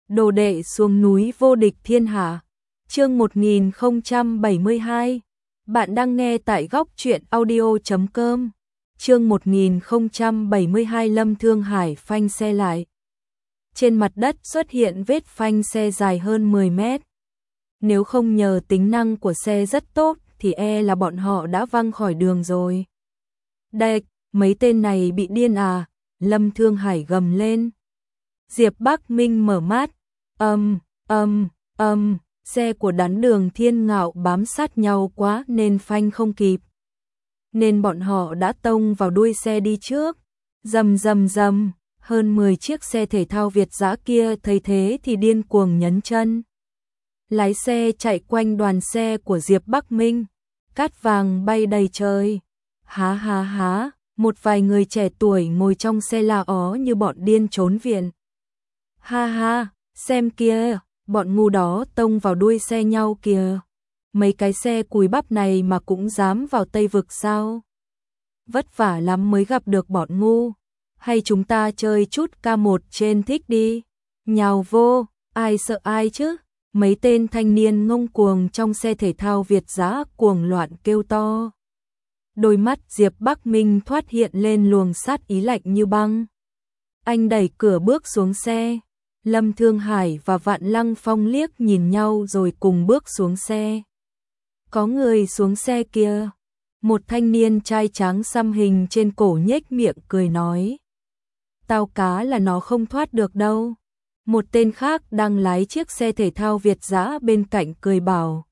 Đồ đệ xuống núi vô địch thiên hạ. Chương 1072. Bạn đang nghe tại góc truyện audio.com. Chương 1072. Lâm Thương Hải phanh xe lại. Trên mặt đất xuất hiện vết phanh xe dài hơn 10 mét. Nếu không nhờ tính năng của xe rất tốt thì là bọn họ đã văng khỏi đường rồi. Đệt, mấy tên này bị điên à? Lâm Thương Hải gầm lên. Diệp Bắc Minh mở mắt. Xe của đắn Đường Thiên Ngạo bám sát nhau quá nên phanh không kịp. Nên bọn họ đã tông vào đuôi xe đi trước. Rầm rầm rầm, hơn 10 chiếc xe thể thao Việt dã kia thấy thế thì điên cuồng nhấn chân. Lái xe chạy quanh đoàn xe của Diệp Bắc Minh, cát vàng bay đầy trời. Há há há, một vài người trẻ tuổi ngồi trong xe la ó như bọn điên trốn viện. Ha ha, xem kia, bọn ngu đó tông vào đuôi xe nhau kìa. Mấy cái xe cùi bắp này mà cũng dám vào Tây Vực sao? Vất vả lắm mới gặp được bọn ngu. Hay chúng ta chơi chút K1 trên thích đi. Nhào vô, ai sợ ai chứ? Mấy tên thanh niên ngông cuồng trong xe thể thao Việt dã cuồng loạn kêu to. Đôi mắt Diệp Bắc Minh thoát hiện lên luồng sát ý lạnh như băng. Anh đẩy cửa bước xuống xe. Lâm Thương Hải và Vạn Lăng Phong liếc nhìn nhau rồi cùng bước xuống xe. Có người xuống xe kia. Một thanh niên trai tráng xăm hình trên cổ nhếch miệng cười nói. Tao cá là nó không thoát được đâu. Một tên khác đang lái chiếc xe thể thao Việt dã bên cạnh cười bảo.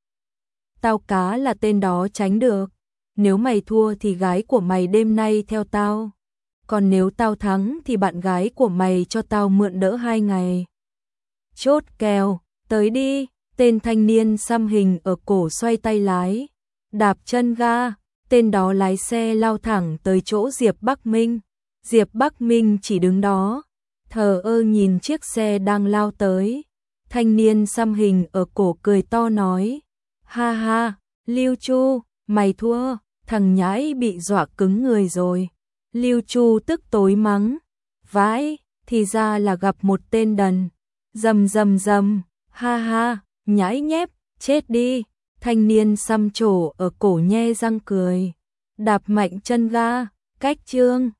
Tao cá là tên đó tránh được. Nếu mày thua thì gái của mày đêm nay theo tao. Còn nếu tao thắng thì bạn gái của mày cho tao mượn đỡ 2 ngày. Chốt kèo, tới đi. Tên thanh niên xăm hình ở cổ xoay tay lái. Đạp chân ga, tên đó lái xe lao thẳng tới chỗ Diệp Bắc Minh. Diệp Bắc Minh chỉ đứng đó, thờ ơ nhìn chiếc xe đang lao tới. Thanh niên xăm hình ở cổ cười to nói. Ha ha, Lưu Chu, mày thua, thằng nhãi bị dọa cứng người rồi. Lưu Chu tức tối mắng. Vãi, thì ra là gặp một tên đần. Rầm rầm rầm, ha ha, nhãi nhép, chết đi. Thanh niên xăm trổ ở cổ nhe răng cười. Đạp mạnh chân ga, cách chương.